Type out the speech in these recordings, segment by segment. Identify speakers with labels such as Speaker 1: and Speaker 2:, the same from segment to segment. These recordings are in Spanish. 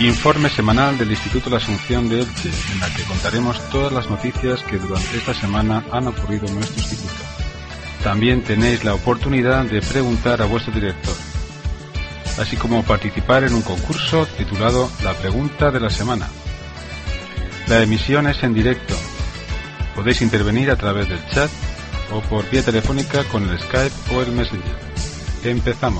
Speaker 1: Informe semanal del Instituto La Asunción de Elche, en la que contaremos todas las noticias que durante esta semana han ocurrido en nuestro instituto. También tenéis la oportunidad de preguntar a vuestro director, así como participar en un concurso titulado La Pregunta de la Semana. La emisión es en directo. Podéis intervenir a través del chat o por vía telefónica con el Skype o el Messenger. Empezamos.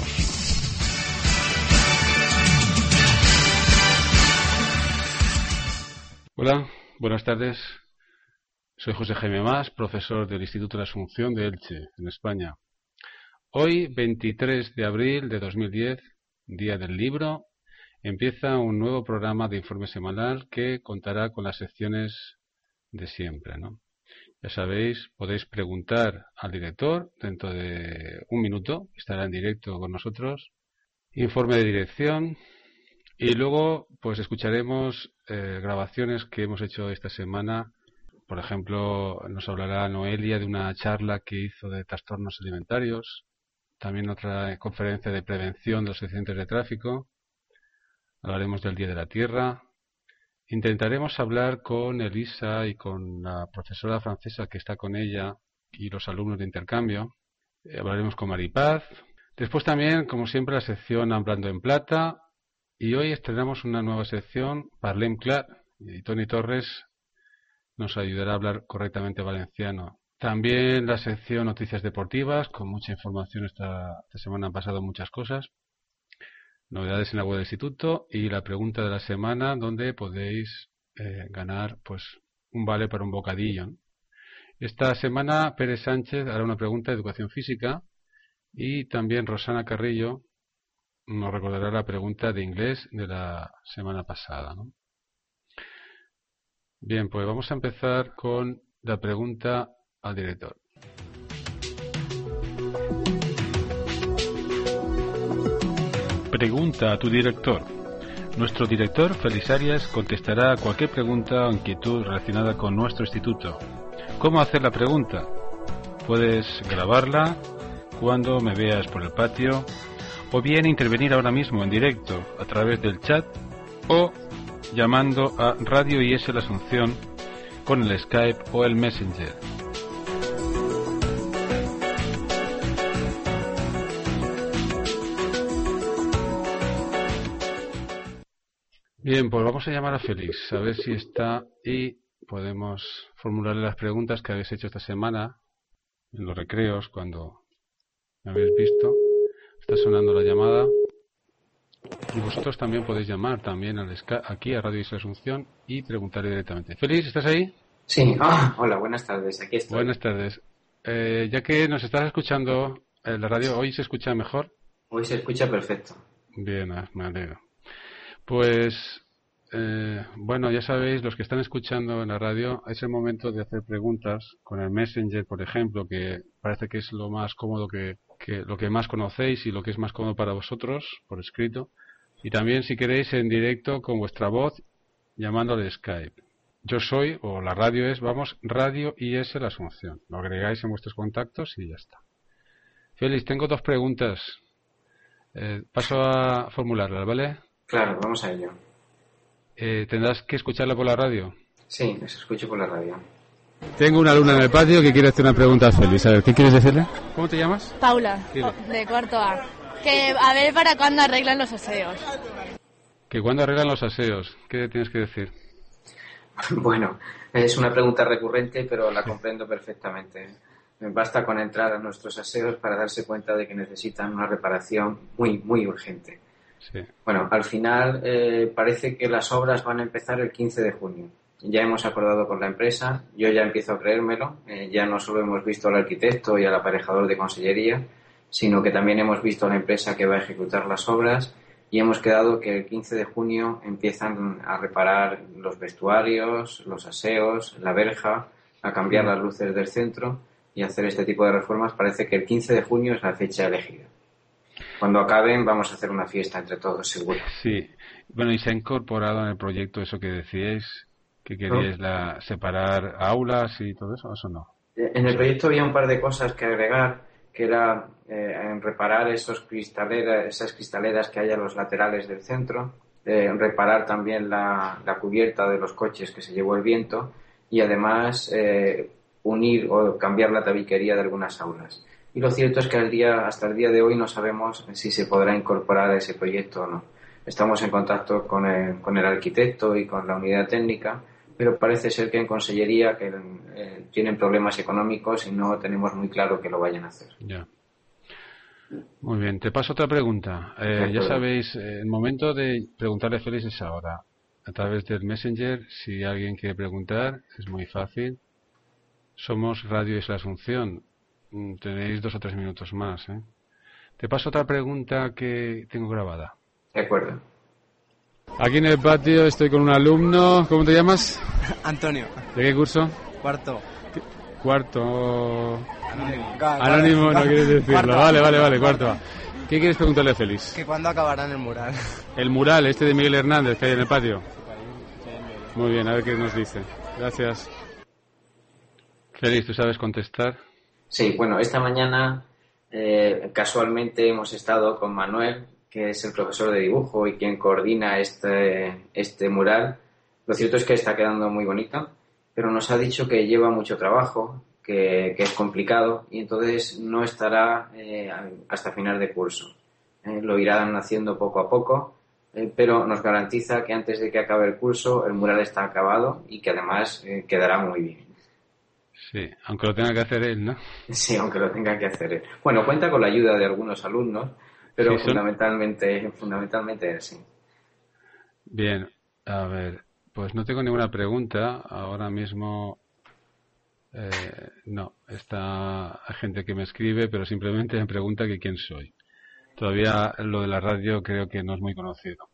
Speaker 1: Hola, buenas tardes. Soy José Jaime Mas, profesor del Instituto de la Asunción de Elche, en España. Hoy, 23 de abril de 2010, Día del Libro, empieza un nuevo programa de informe semanal que contará con las secciones de siempre, ¿no? Ya sabéis, podéis preguntar al director dentro de un minuto, estará en directo con nosotros, informe de dirección. Y luego, pues escucharemos grabaciones que hemos hecho esta semana. Por ejemplo, nos hablará Noelia de una charla que hizo de trastornos alimentarios. También otra conferencia de prevención de los accidentes de tráfico. Hablaremos del Día de la Tierra. Intentaremos hablar con Elisa y con la profesora francesa que está con ella y los alumnos de intercambio. Hablaremos con Maripaz. Después también, como siempre, la sección Hablando en Plata. Y hoy estrenamos una nueva sección, Parlem Clar, y Toni Torres nos ayudará a hablar correctamente valenciano. También la sección Noticias Deportivas, con mucha información. Esta semana han pasado muchas cosas. Novedades en la web del instituto y la pregunta de la semana, donde podéis ganar pues un vale para un bocadillo, ¿no? Esta semana Pérez Sánchez hará una pregunta de educación física y también Rosana Carrillo nos recordará la pregunta de inglés de la semana pasada, ¿no? Bien, pues vamos a empezar con la pregunta al director. Pregunta a tu director. Nuestro director, Félix Arias, contestará a cualquier pregunta o inquietud relacionada con nuestro instituto. ¿Cómo hacer la pregunta? Puedes grabarla cuando me veas por el patio, o bien intervenir ahora mismo en directo a través del chat o llamando a Radio IS La Asunción con el Skype o el Messenger. Bien, pues vamos a llamar a Félix, a ver si está y podemos formularle las preguntas que habéis hecho esta semana en los recreos cuando me habéis visto. Está sonando la llamada y vosotros también podéis llamar también aquí a Radio Isla Asunción y preguntarle directamente. Félix, ¿estás ahí?
Speaker 2: Sí, hola, buenas tardes, aquí estoy.
Speaker 1: Buenas tardes. Ya que nos estás escuchando, la radio hoy se escucha mejor.
Speaker 2: Hoy se escucha perfecto.
Speaker 1: Bien, me alegro. Pues, bueno, ya sabéis, los que están escuchando en la radio, es el momento de hacer preguntas con el Messenger, por ejemplo, que parece que es lo más cómodo que lo que más conocéis y lo que es más cómodo para vosotros, por escrito. Y también, si queréis, en directo con vuestra voz, llamando al Skype. Yo soy, o la radio es, Radio IS La Asunción. Lo agregáis en vuestros contactos y ya está. Félix, tengo dos preguntas. Paso a formularlas, ¿vale?
Speaker 2: Claro, vamos a ello.
Speaker 1: ¿Tendrás que escucharla por la radio?
Speaker 2: Sí, les escucho por la radio.
Speaker 1: Tengo una alumna en el patio que quiere hacer una pregunta a Félix. A ver, ¿qué quieres decirle? ¿Cómo te llamas?
Speaker 3: Paula, de cuarto A. Que a ver para cuándo arreglan los aseos.
Speaker 1: ¿Que cuándo arreglan los aseos? ¿Qué tienes que decir?
Speaker 2: Bueno, es una pregunta recurrente, pero la comprendo perfectamente. Basta con entrar a nuestros aseos para darse cuenta de que necesitan una reparación muy, muy urgente.
Speaker 1: Sí.
Speaker 2: Bueno, al final parece que las obras van a empezar el 15 de junio. Ya hemos acordado con la empresa, yo ya empiezo a creérmelo, ya no solo hemos visto al arquitecto y al aparejador de consellería, sino que también hemos visto a la empresa que va a ejecutar las obras y hemos quedado que el 15 de junio empiezan a reparar los vestuarios, los aseos, la verja, a cambiar las luces del centro y hacer este tipo de reformas. Parece que el 15 de junio es la fecha elegida. Cuando acaben vamos a hacer una fiesta entre todos, seguro.
Speaker 1: Sí, bueno, y se ha incorporado en el proyecto eso que decíais, que queríais separar aulas y todo eso, ¿eso no?
Speaker 2: En el proyecto había un par de cosas que agregar, que era en reparar esas cristaleras que hay a los laterales del centro, reparar también la cubierta de los coches que se llevó el viento y además unir o cambiar la tabiquería de algunas aulas. Y lo cierto es que hasta el día de hoy no sabemos si se podrá incorporar a ese proyecto o no. Estamos en contacto con el arquitecto y con la unidad técnica, pero parece ser que en Consellería que tienen problemas económicos y no tenemos muy claro que lo vayan a hacer.
Speaker 1: Ya. Muy bien, te paso otra pregunta. Ya sabéis, el momento de preguntarle a Félix es ahora. A través del Messenger, si alguien quiere preguntar, es muy fácil. Somos Radio Isla Asunción. Tenéis 2 o 3 minutos más. Te paso otra pregunta que tengo grabada.
Speaker 2: De acuerdo.
Speaker 1: Aquí en el patio estoy con un alumno. ¿Cómo te llamas?
Speaker 4: Antonio.
Speaker 1: ¿De qué curso?
Speaker 4: Cuarto.
Speaker 1: Cuarto. Anónimo no quieres decirlo.
Speaker 4: Cuarto.
Speaker 1: Vale, cuarto A. ¿Qué quieres preguntarle a Félix?
Speaker 4: ¿Que cuándo acabarán el mural?
Speaker 1: El mural este de Miguel Hernández que hay en el patio. Muy bien, a ver qué nos dice. Gracias. Félix, ¿tú sabes contestar?
Speaker 2: Sí, bueno, esta mañana casualmente hemos estado con Manuel, que es el profesor de dibujo y quien coordina este mural. Lo cierto es que está quedando muy bonito, pero nos ha dicho que lleva mucho trabajo, que es complicado y entonces no estará hasta final de curso. Lo irán haciendo poco a poco, pero nos garantiza que antes de que acabe el curso el mural está acabado y que además quedará muy bien.
Speaker 1: Sí, aunque lo tenga que hacer él, ¿no?
Speaker 2: Sí, aunque lo tenga que hacer él. Bueno, cuenta con la ayuda de algunos alumnos, pero
Speaker 1: sí,
Speaker 2: fundamentalmente sí.
Speaker 1: Bien, a ver, pues no tengo ninguna pregunta ahora mismo. No, está gente que me escribe, pero simplemente me pregunta que quién soy. Todavía lo de la radio creo que no es muy conocido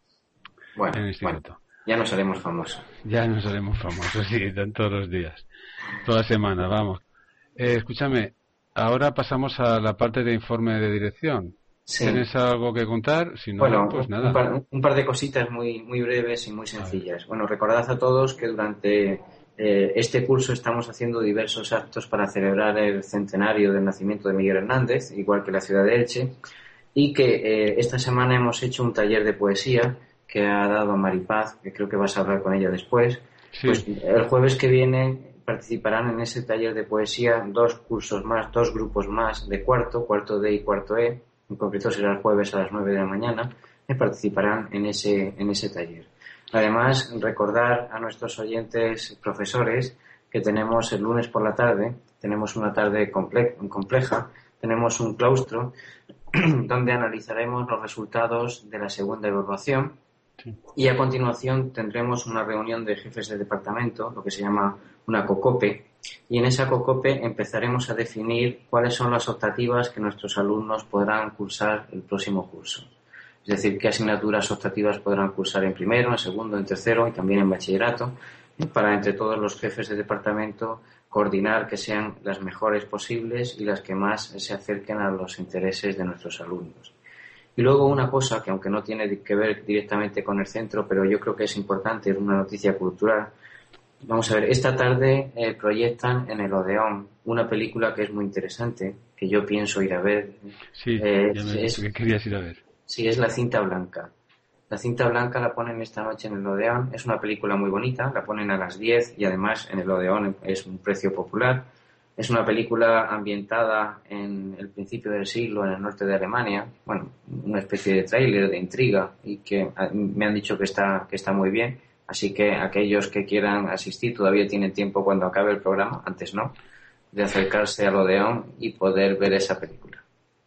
Speaker 1: en el instituto.
Speaker 2: Ya nos haremos famosos.
Speaker 1: Ya nos haremos famosos, sí, todos los días, toda semana, vamos. Escúchame, ahora pasamos a la parte de informe de dirección.
Speaker 2: Sí.
Speaker 1: ¿Tienes algo que contar? Si no,
Speaker 2: bueno,
Speaker 1: pues nada.
Speaker 2: Un par de cositas muy breves y muy sencillas. Bueno, recordad a todos que durante este curso estamos haciendo diversos actos para celebrar el centenario del nacimiento de Miguel Hernández, igual que la ciudad de Elche, y que esta semana hemos hecho un taller de poesía que ha dado Maripaz, que creo que vas a hablar con ella después.
Speaker 1: Sí.
Speaker 2: Pues el jueves que viene participarán en ese taller de poesía 2 cursos más, 2 grupos más de cuarto D y cuarto E, en concreto será el jueves a las 9 de la mañana, que participarán en ese taller. Además, recordar a nuestros oyentes profesores que tenemos el lunes por la tarde, tenemos una tarde compleja, tenemos un claustro donde analizaremos los resultados de la segunda evaluación. Sí. Y a continuación tendremos una reunión de jefes de departamento, lo que se llama una COCOPE, y en esa COCOPE empezaremos a definir cuáles son las optativas que nuestros alumnos podrán cursar el próximo curso. Es decir, qué asignaturas optativas podrán cursar en primero, en segundo, en tercero y también en bachillerato, para entre todos los jefes de departamento coordinar que sean las mejores posibles y las que más se acerquen a los intereses de nuestros alumnos. Y luego una cosa que aunque no tiene que ver directamente con el centro, pero yo creo que es importante, es una noticia cultural. Vamos a ver, esta tarde proyectan en el Odeón una película que es muy interesante, que yo pienso ir a ver.
Speaker 1: Sí, ya me dicho que querías ir a ver.
Speaker 2: Sí, es La cinta blanca. La cinta blanca la ponen esta noche en el Odeón. Es una película muy bonita, la ponen a las 10 y además en el Odeón es un precio popular. Es una película ambientada en el principio del siglo en el norte de Alemania. Bueno, una especie de tráiler, de intriga, y que me han dicho que está muy bien. Así que aquellos que quieran asistir todavía tienen tiempo cuando acabe el programa, antes no, de acercarse al Odeón y poder ver esa película.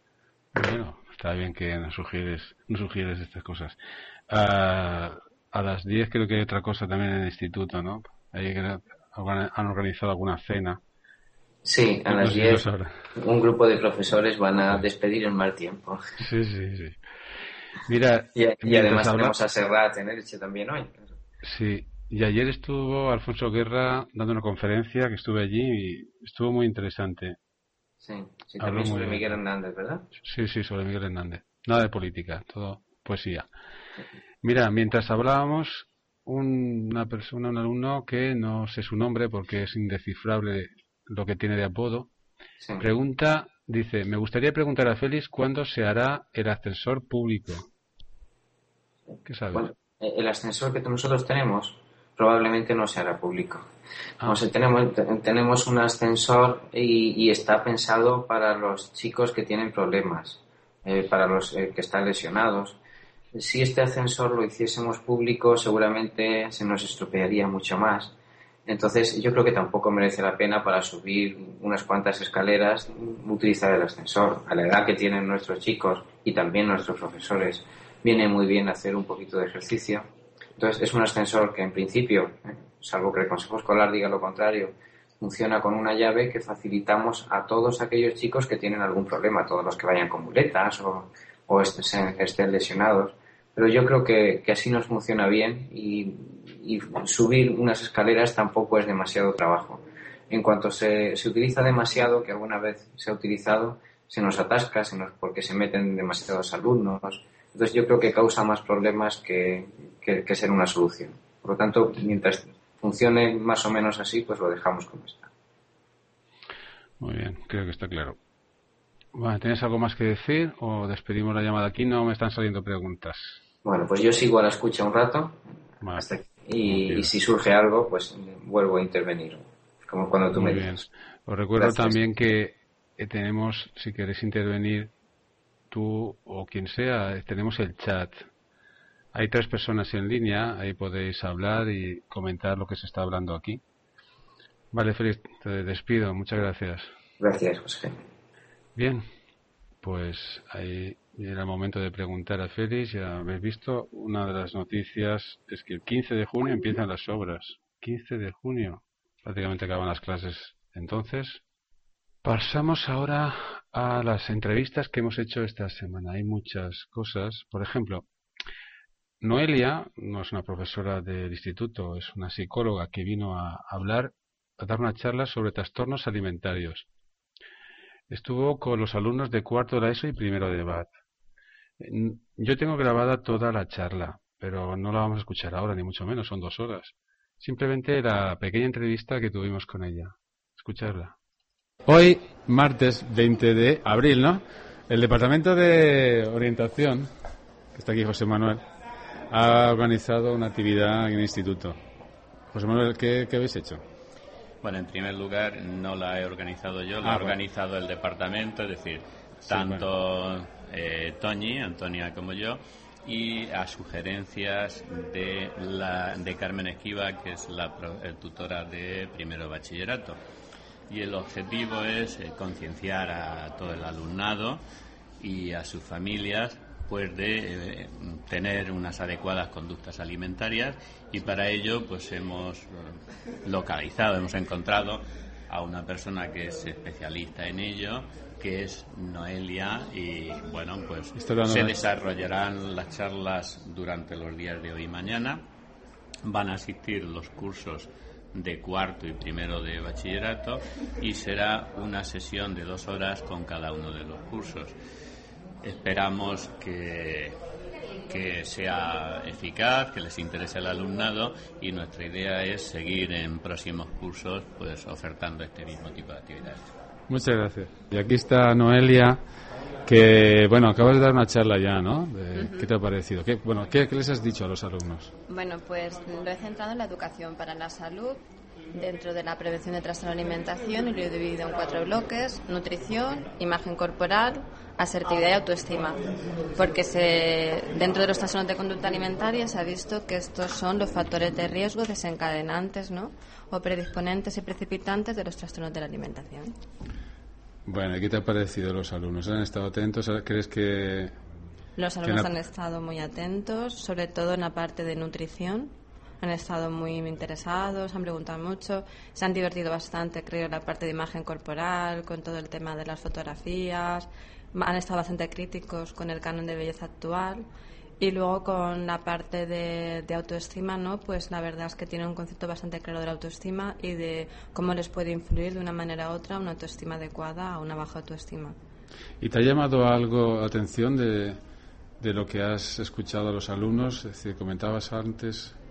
Speaker 1: Bueno, está bien que nos sugieres estas cosas. A las 10 creo que hay otra cosa también en el instituto, ¿no? Ahí han organizado alguna cena.
Speaker 2: Sí, a las 10 un grupo de profesores van a despedir en mal tiempo.
Speaker 1: Sí. Mira,
Speaker 2: y además tenemos a Serrat en Elche también hoy.
Speaker 1: Sí, y ayer estuvo Alfonso Guerra dando una conferencia que estuve allí y estuvo muy interesante.
Speaker 2: Sí, también sobre Miguel Hernández, ¿verdad?
Speaker 1: Sí, sobre Miguel Hernández. Nada de política, todo poesía. Mira, mientras hablábamos, un alumno que no sé su nombre porque es indescifrable lo que tiene de apodo, pregunta, dice, me gustaría preguntar a Félix cuándo se hará el ascensor público. ¿Qué sabes?
Speaker 2: El ascensor que nosotros tenemos probablemente no se hará público.
Speaker 1: Ah.
Speaker 2: O sea, tenemos un ascensor y está pensado para los chicos que tienen problemas, para los que están lesionados. Si este ascensor lo hiciésemos público, seguramente se nos estropearía mucho más. Entonces, yo creo que tampoco merece la pena para subir unas cuantas escaleras utilizar el ascensor. A la edad que tienen nuestros chicos y también nuestros profesores, viene muy bien hacer un poquito de ejercicio. Entonces, es un ascensor que en principio, salvo que el Consejo Escolar diga lo contrario, funciona con una llave que facilitamos a todos aquellos chicos que tienen algún problema, todos los que vayan con muletas o estén lesionados. Pero yo creo que así nos funciona bien y subir unas escaleras tampoco es demasiado trabajo. En cuanto se utiliza demasiado, que alguna vez se ha utilizado, se nos atasca, porque se meten demasiados alumnos. Entonces yo creo que causa más problemas que ser una solución. Por lo tanto, mientras funcione más o menos así, pues lo dejamos como está.
Speaker 1: Muy bien, creo que está claro. Bueno, ¿tienes algo más que decir o despedimos la llamada? Aquí no me están saliendo preguntas.
Speaker 2: Bueno, pues yo sigo a la escucha un rato
Speaker 1: Vale.
Speaker 2: y si surge algo, pues vuelvo a intervenir, como cuando tú
Speaker 1: Muy
Speaker 2: me
Speaker 1: bien.
Speaker 2: digas.
Speaker 1: Os recuerdo
Speaker 2: Gracias.
Speaker 1: también que tenemos, si queréis intervenir tú o quien sea, tenemos el chat. Hay 3 personas en línea, ahí podéis hablar y comentar lo que se está hablando aquí. Vale, Félix, te despido. Muchas gracias.
Speaker 2: Gracias, José.
Speaker 1: Bien, pues ahí era el momento de preguntar a Félix. Ya habéis visto, una de las noticias es que el 15 de junio empiezan las obras. 15 de junio, prácticamente acaban las clases. Entonces, pasamos ahora a las entrevistas que hemos hecho esta semana. Hay muchas cosas. Por ejemplo, Noelia no es una profesora del instituto, es una psicóloga que vino a dar una charla sobre trastornos alimentarios. Estuvo con los alumnos de cuarto de la ESO y primero de BAT. Yo tengo grabada toda la charla, pero no la vamos a escuchar ahora, ni mucho menos, son 2 horas. Simplemente la pequeña entrevista que tuvimos con ella. Escucharla. Hoy, martes 20 de abril, ¿no? El Departamento de Orientación, que está aquí José Manuel, ha organizado una actividad en el instituto. José Manuel, ¿qué habéis hecho?
Speaker 5: Bueno, en primer lugar, no la he organizado yo, la ha organizado el departamento, es decir, tanto Antonia como yo, y a sugerencias de Carmen Esquiva, que es la tutora de primero bachillerato. Y el objetivo es concienciar a todo el alumnado y a sus familias pues de tener unas adecuadas conductas alimentarias, y para ello pues hemos encontrado a una persona que es especialista en ello, que es Noelia, y bueno, pues se desarrollarán las charlas durante los días de hoy y mañana. Van a asistir los cursos de cuarto y primero de bachillerato y será una sesión de 2 horas con cada uno de los cursos. Esperamos que sea eficaz, que les interese al alumnado, y nuestra idea es seguir en próximos cursos pues ofertando este mismo tipo de actividades.
Speaker 1: Muchas gracias. Y aquí está Noelia, que bueno, acabas de dar una charla ya, ¿no? ¿Qué te ha parecido? ¿Qué les has dicho a los alumnos?
Speaker 6: Bueno, pues lo he centrado en la educación para la salud, dentro de la prevención de trastorno de alimentación, y lo he dividido en 4 bloques: nutrición, imagen corporal, asertividad y autoestima, porque dentro de los trastornos de conducta alimentaria se ha visto que estos son los factores de riesgo desencadenantes, ¿no?, o predisponentes y precipitantes de los trastornos de la alimentación.
Speaker 1: Bueno, ¿y qué te ha parecido los alumnos? ¿Han estado atentos? ¿Crees que...?
Speaker 6: Los alumnos han estado muy atentos, sobre todo en la parte de nutrición. Han estado muy interesados, han preguntado mucho, se han divertido bastante, creo, en la parte de imagen corporal, con todo el tema de las fotografías. Han estado bastante críticos con el canon de belleza actual. Y luego con la parte de autoestima, ¿no? Pues la verdad es que tienen un concepto bastante claro de la autoestima y de cómo les puede influir de una manera u otra una autoestima adecuada a una baja autoestima.
Speaker 1: ¿Y te ha llamado algo la atención de lo que has escuchado a los alumnos? Es decir, comentabas antes...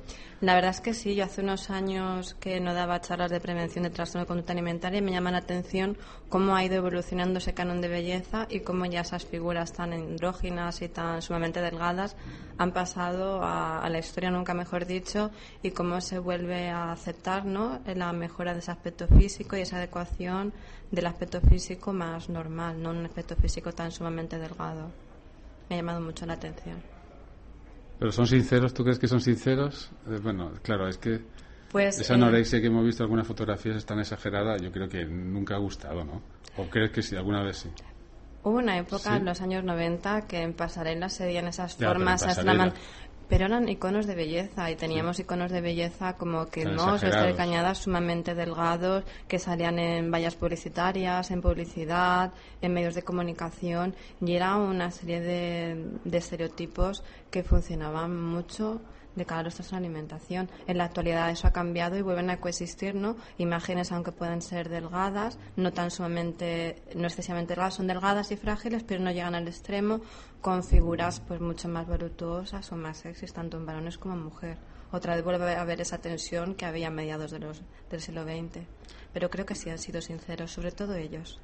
Speaker 6: La verdad es que sí, yo hace unos años que no daba charlas de prevención de trastorno de conducta alimentaria y me llama la atención cómo ha ido evolucionando ese canon de belleza y cómo ya esas figuras tan andróginas y tan sumamente delgadas han pasado a la historia, nunca mejor dicho, y cómo se vuelve a aceptar, ¿no?, la mejora de ese aspecto físico y esa adecuación del aspecto físico más normal, no un aspecto físico tan sumamente delgado. Me ha llamado mucho la atención.
Speaker 1: ¿Pero son sinceros? ¿Tú crees que son sinceros? Bueno, claro, es que
Speaker 6: pues,
Speaker 1: esa anorexia que hemos visto en algunas fotografías es tan exagerada, yo creo que nunca ha gustado, ¿no? ¿O crees que sí, alguna vez sí?
Speaker 6: Hubo una época,
Speaker 1: ¿sí?,
Speaker 6: en los años 90 que en pasarelas se veían esas
Speaker 1: ya,
Speaker 6: formas, pero eran iconos de belleza y teníamos iconos de belleza como que no, Esther Cañadas sumamente delgados que salían en vallas publicitarias, en publicidad, en medios de comunicación, y era una serie de estereotipos que funcionaban mucho de cara a los trastornos de alimentación. En la actualidad eso ha cambiado y vuelven a coexistir, ¿no?, imágenes, aunque puedan ser delgadas, no excesivamente delgadas, son delgadas y frágiles, pero no llegan al extremo, con figuras pues mucho más voluptuosas o más sexys, tanto en varones como en mujer. Otra vez vuelve a haber esa tensión que había a mediados del siglo XX. Pero creo que sí han sido sinceros, sobre todo ellos.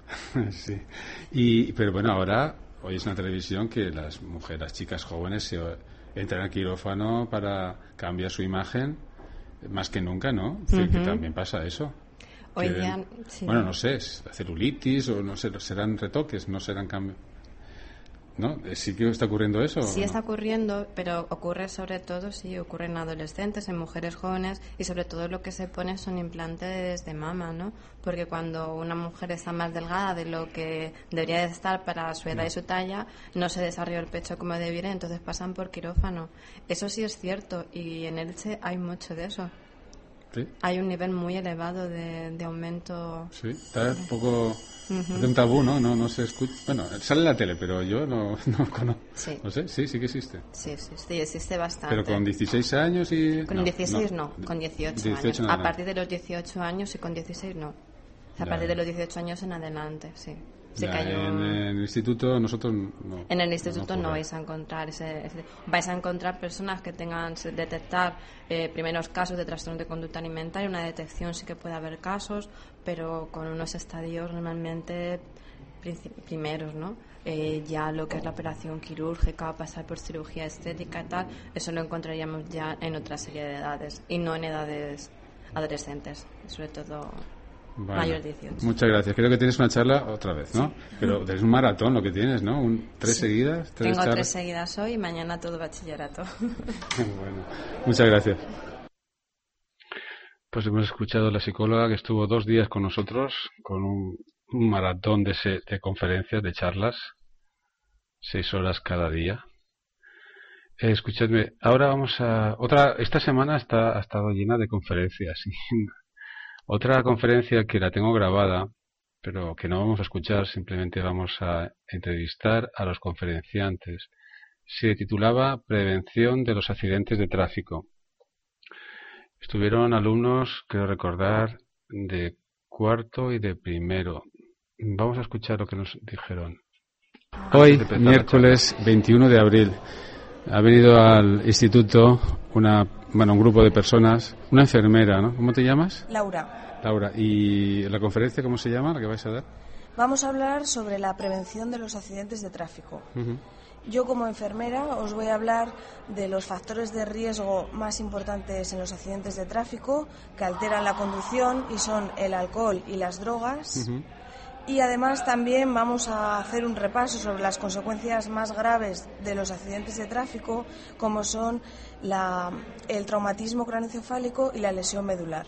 Speaker 1: Sí. Pero bueno, ahora hoy es una televisión que las mujeres, las chicas jóvenes entran al quirófano para cambiar su imagen más que nunca, ¿no? Es decir, que también pasa eso.
Speaker 6: Hoy día, sí.
Speaker 1: Bueno, no sé, celulitis o no sé, serán retoques, no serán cambios. ¿No? ¿Sí que está ocurriendo eso?
Speaker 6: Sí,
Speaker 1: ¿no?
Speaker 6: está ocurriendo, pero ocurre sobre todo, ocurre en adolescentes, en mujeres jóvenes, y sobre todo lo que se pone son implantes de mama, ¿no? Porque cuando una mujer está más delgada de lo que debería de estar para su edad y su talla, no se desarrolla el pecho como debiera, entonces pasan por quirófano. Eso sí es cierto, y en Elche hay mucho de eso.
Speaker 1: ¿Sí?
Speaker 6: Hay un nivel muy elevado de aumento.
Speaker 1: Sí, está un poco de un tabú, ¿no? No se escucha. Bueno, sale en la tele, pero yo no conozco.
Speaker 6: Sí.
Speaker 1: No sé, sí que existe.
Speaker 6: Sí, existe bastante.
Speaker 1: Pero con 16 años y...
Speaker 6: Con 16 no, con 18 años. A partir de los 18 años y con 16 no. A partir de los 18 años en adelante, sí.
Speaker 1: En el instituto nosotros no.
Speaker 6: En el instituto no vais a encontrar vais a encontrar personas que tengan detectar primeros casos de trastorno de conducta alimentaria. Una detección sí que puede haber casos, pero con unos estadios normalmente primeros, ¿no? Ya lo que es la operación quirúrgica, pasar por cirugía estética y tal, eso lo encontraríamos ya en otra serie de edades y no en edades adolescentes, sobre todo.
Speaker 1: Bueno,
Speaker 6: mayor de 18.
Speaker 1: Muchas gracias. Creo que tienes una charla otra vez, ¿no? Sí. Pero es un maratón lo que tienes, ¿no? ¿Tres seguidas?
Speaker 6: Tengo 3 seguidas hoy y mañana todo bachillerato.
Speaker 1: Bueno, muchas gracias. Pues hemos escuchado a la psicóloga que estuvo 2 días con nosotros con un maratón de conferencias, de charlas, 6 horas cada día. Escuchadme, ahora vamos a... Esta semana ha estado llena de conferencias. Otra conferencia que la tengo grabada, pero que no vamos a escuchar, simplemente vamos a entrevistar a los conferenciantes. Se titulaba Prevención de los accidentes de tráfico. Estuvieron alumnos, creo recordar, de 4º y de 1º. Vamos a escuchar lo que nos dijeron. Hoy, miércoles 21 de abril, ha venido al instituto un grupo de personas, una enfermera, ¿no? ¿Cómo te llamas?
Speaker 7: Laura.
Speaker 1: ¿Y la conferencia cómo se llama, la que vais a dar?
Speaker 7: Vamos a hablar sobre la prevención de los accidentes de tráfico. Yo como enfermera os voy a hablar de los factores de riesgo más importantes en los accidentes de tráfico que alteran la conducción y son el alcohol y las drogas. Y además también vamos a hacer un repaso sobre las consecuencias más graves de los accidentes de tráfico, como son el traumatismo craneoencefálico y la lesión medular.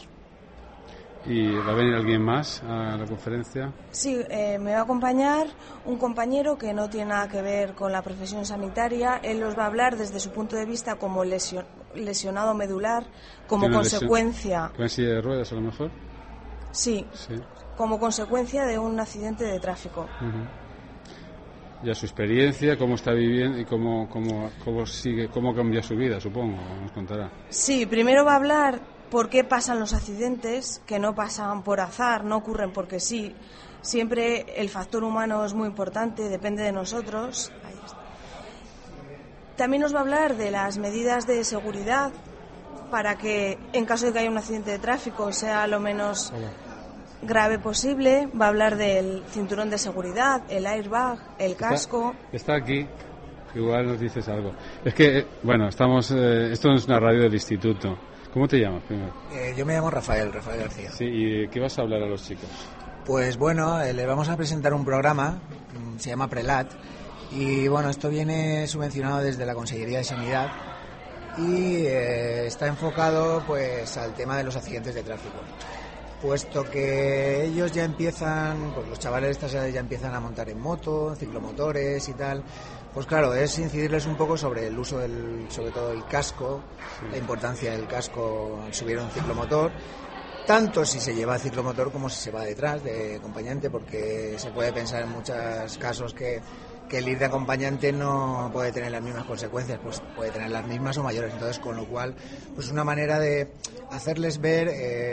Speaker 1: ¿Y va a venir alguien más a la conferencia?
Speaker 7: Sí, me va a acompañar un compañero que no tiene nada que ver con la profesión sanitaria. Él nos va a hablar desde su punto de vista como lesionado medular, como consecuencia...
Speaker 1: ¿Con silla de ruedas a lo mejor?
Speaker 7: Sí, como consecuencia de un accidente de tráfico.
Speaker 1: Ya su experiencia, cómo está viviendo y cómo cambia su vida, supongo, nos contará.
Speaker 7: Sí, primero va a hablar por qué pasan los accidentes, que no pasan por azar, no ocurren porque sí. Siempre el factor humano es muy importante, depende de nosotros. También nos va a hablar de las medidas de seguridad para que en caso de que haya un accidente de tráfico sea lo menos grave posible. Va a hablar del cinturón de seguridad, el airbag, el casco.
Speaker 1: Está aquí, igual nos dices algo. Es que, bueno, estamos esto es una radio del instituto. ¿Cómo te llamas primero?
Speaker 8: Yo me llamo Rafael García.
Speaker 1: Sí, ¿y qué vas a hablar a los chicos?
Speaker 8: Pues bueno, le vamos a presentar un programa, se llama Prelat, y bueno, esto viene subvencionado desde la Consellería de Sanidad y está enfocado pues al tema de los accidentes de tráfico. Puesto que ellos ya empiezan, pues los chavales de estas edades ya empiezan a montar en moto, en ciclomotores y tal, pues claro, es incidirles un poco sobre el uso sobre todo el casco, la importancia del casco al subir a un ciclomotor, tanto si se lleva ciclomotor como si se va detrás de acompañante, porque se puede pensar en muchos casos que el ir de acompañante no puede tener las mismas consecuencias, pues puede tener las mismas o mayores. Entonces, con lo cual, pues una manera de hacerles ver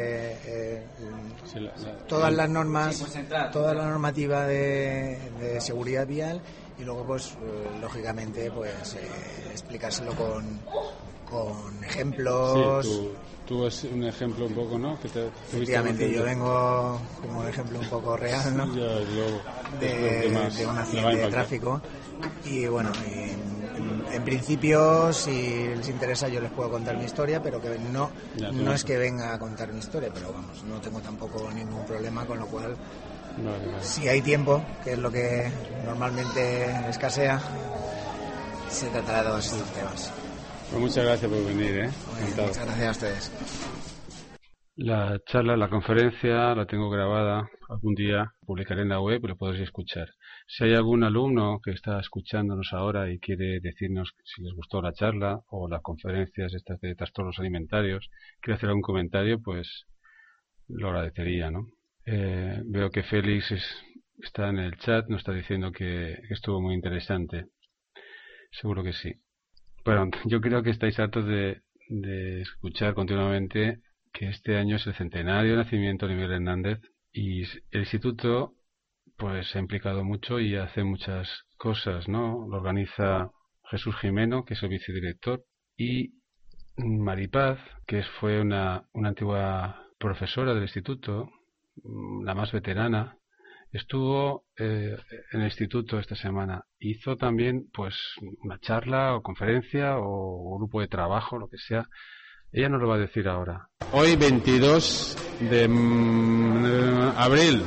Speaker 8: todas las normas, toda la normativa de seguridad vial, y luego pues lógicamente pues explicárselo con ejemplos.
Speaker 1: Sí, tú es un ejemplo un poco, ¿no?
Speaker 8: Efectivamente, yo vengo como un ejemplo un poco real, ¿no? De un accidente de tráfico. Y bueno, en principio, si les interesa, yo les puedo contar mi historia, pero que no es que venga a contar mi historia, pero vamos, no tengo tampoco ningún problema, con lo cual, vale. Si hay tiempo, que es lo que normalmente escasea, se tratará de todos estos temas.
Speaker 1: Pues muchas gracias por venir,
Speaker 8: Muchas gracias a ustedes.
Speaker 1: La charla, la conferencia la tengo grabada, algún día publicaré en la web y lo podéis escuchar. Si hay algún alumno que está escuchándonos ahora y quiere decirnos si les gustó la charla o las conferencias estas de trastornos alimentarios, quiere hacer algún comentario, pues lo agradecería, ¿no? Veo que Félix está en el chat, nos está diciendo que estuvo muy interesante. Seguro que sí. Bueno, yo creo que estáis hartos de escuchar continuamente que este año es el centenario de nacimiento de Miguel Hernández y el instituto pues se ha implicado mucho y hace muchas cosas, ¿no? Lo organiza Jesús Jimeno, que es el vicedirector, y Maripaz, que fue una antigua profesora del instituto, la más veterana, estuvo en el instituto esta semana. Hizo también pues una charla o conferencia o grupo de trabajo, lo que sea. Ella nos lo va a decir ahora. Hoy 22 de abril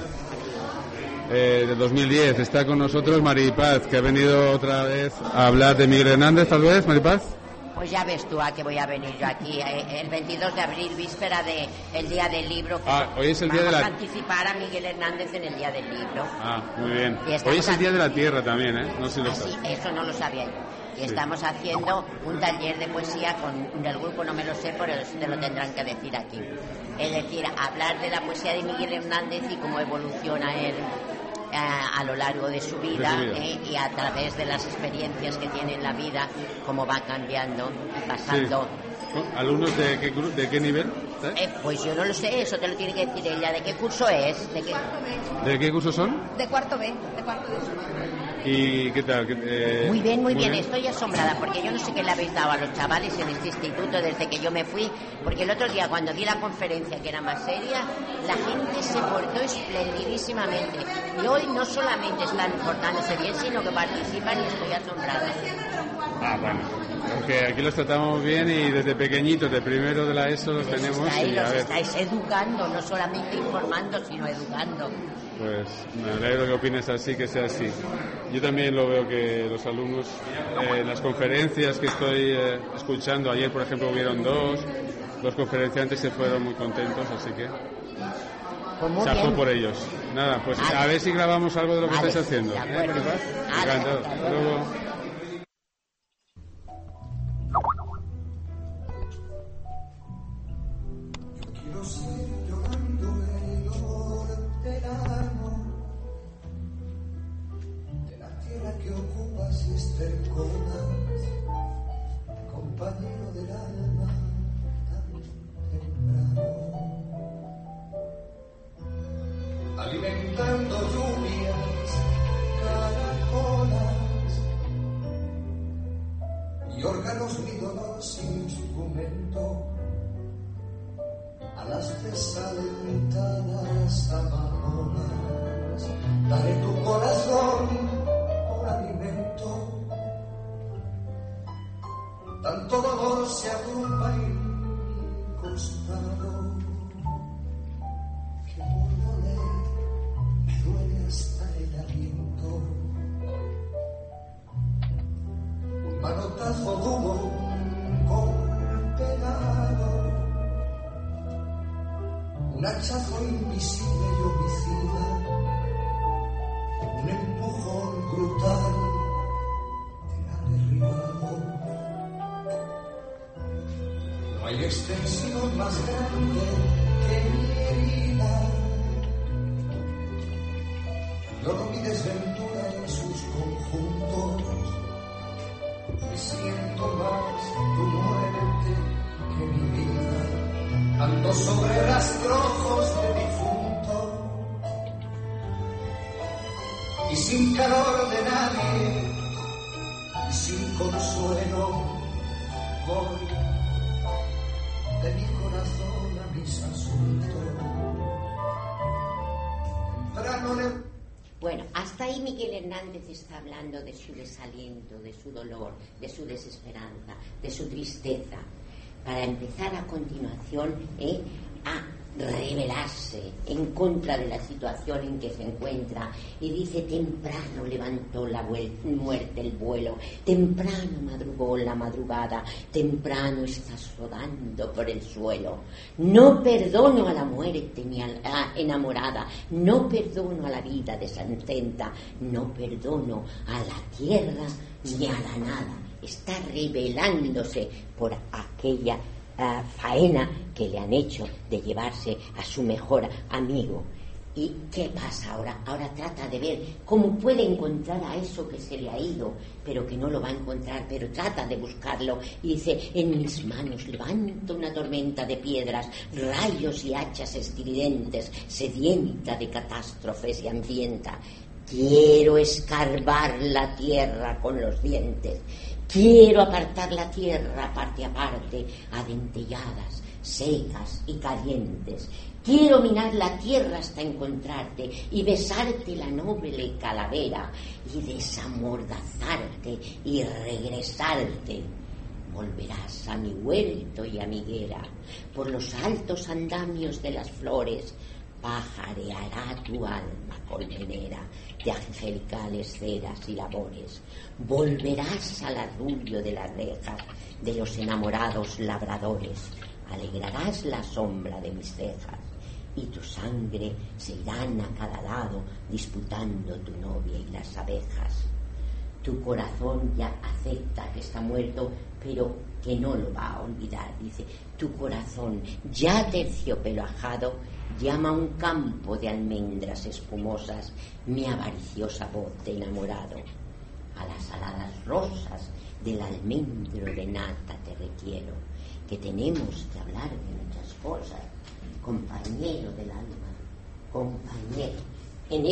Speaker 1: de 2010 está con nosotros Maripaz, que ha venido otra vez a hablar de Miguel Hernández, tal vez, Maripaz.
Speaker 9: Pues ya ves tú a qué voy a venir yo aquí, el 22 de abril, víspera del Día del Libro.
Speaker 1: Hoy es el día de la...
Speaker 9: Vamos a anticipar a Miguel Hernández en el Día del Libro.
Speaker 1: Muy bien. Hoy es el Día de la Tierra también, ¿eh? No sé si lo sabes.
Speaker 9: Sí, eso no lo sabía yo. Y estamos haciendo un taller de poesía con el grupo, no me lo sé, pero te lo tendrán que decir aquí. Es decir, hablar de la poesía de Miguel Hernández y cómo evoluciona él a lo largo de su vida, y a través de las experiencias que tiene en la vida, cómo va cambiando y pasando.
Speaker 1: Sí. ¿Alumnos de qué nivel?
Speaker 9: Pues yo no lo sé, eso te lo tiene que decir ella. ¿De qué curso es?
Speaker 1: ¿De qué curso son?
Speaker 9: De cuarto B, de cuarto B.
Speaker 1: ¿Y qué tal?
Speaker 9: Muy bien. Estoy asombrada porque yo no sé qué le habéis dado a los chavales en este instituto desde que yo me fui, porque el otro día cuando di la conferencia, que era más seria, la gente se portó esplendidísimamente y hoy no solamente están portándose bien, sino que participan, y estoy asombrada.
Speaker 1: Bueno, porque aquí los tratamos bien y desde pequeñitos, de primero de la ESO los tenemos.
Speaker 9: Estáis educando, no solamente informando, sino educando.
Speaker 1: Pues me alegro que opines así, que sea así. Yo también lo veo, que los alumnos en las conferencias que estoy escuchando, ayer por ejemplo hubieron dos, los conferenciantes se fueron muy contentos, así que chapo por ellos. Nada, pues a ver si grabamos algo de lo que estáis haciendo. Encantado. Hasta luego.
Speaker 10: Compañero del alma tan temprano, alimentando lluvias, caracolas y órganos ídolos, instrumento las desalentadas amapolas. Daré tu corazón por alimento. Tanto dolor se agrupa en mi costado que por doler me duele hasta el aliento. Un manotazo duro, un golpe dado, un hachazo invisible y homicida, un empujón brutal te ha derribado. No hay extensión más grande que mi herida. Lloro mi desventura en sus conjuntos. Y siento más tu muerte que mi vida. Ando sobre rastrojos de difunto y sin calor de nadie y sin consuelo voy de mi corazón a mis asuntos.
Speaker 9: Bueno, hasta ahí Miguel Hernández está hablando de su desaliento, de su dolor, de su desesperanza, de su tristeza, para empezar a continuación a rebelarse en contra de la situación en que se encuentra, y dice: temprano levantó la muerte el vuelo, temprano madrugó la madrugada, temprano estás rodando por el suelo. No perdono a la muerte ni a la enamorada, no perdono a la vida desancenta, no perdono a la tierra ni a la nada. Está rebelándose por aquella faena que le han hecho de llevarse a su mejor amigo. ¿Y qué pasa ahora? Ahora trata de ver cómo puede encontrar a eso que se le ha ido, pero que no lo va a encontrar, pero trata de buscarlo. Y dice: en mis manos levanto una tormenta de piedras, rayos y hachas estridentes, sedienta de catástrofes y hambrienta. Quiero escarbar la tierra con los dientes. Quiero apartar la tierra parte a parte, adentelladas, secas y calientes. Quiero minar la tierra hasta encontrarte y besarte la noble calavera y desamordazarte y regresarte. Volverás a mi huerto y a mi higuera, por los altos andamios de las flores, pajareará tu alma colmenera de angelicales ceras y labores. Volverás al arrullo de las rejas de los enamorados labradores, alegrarás la sombra de mis cejas, y tu sangre se irán a cada lado disputando tu novia y las abejas. Tu corazón ya acepta que está muerto, pero que no lo va a olvidar. Dice: tu corazón ya terciopelo ajado llama a un campo de almendras espumosas mi avariciosa voz de enamorado. A las aladas rosas del almendro de nata te requiero, que tenemos que hablar de muchas cosas, compañero del alma, compañero. En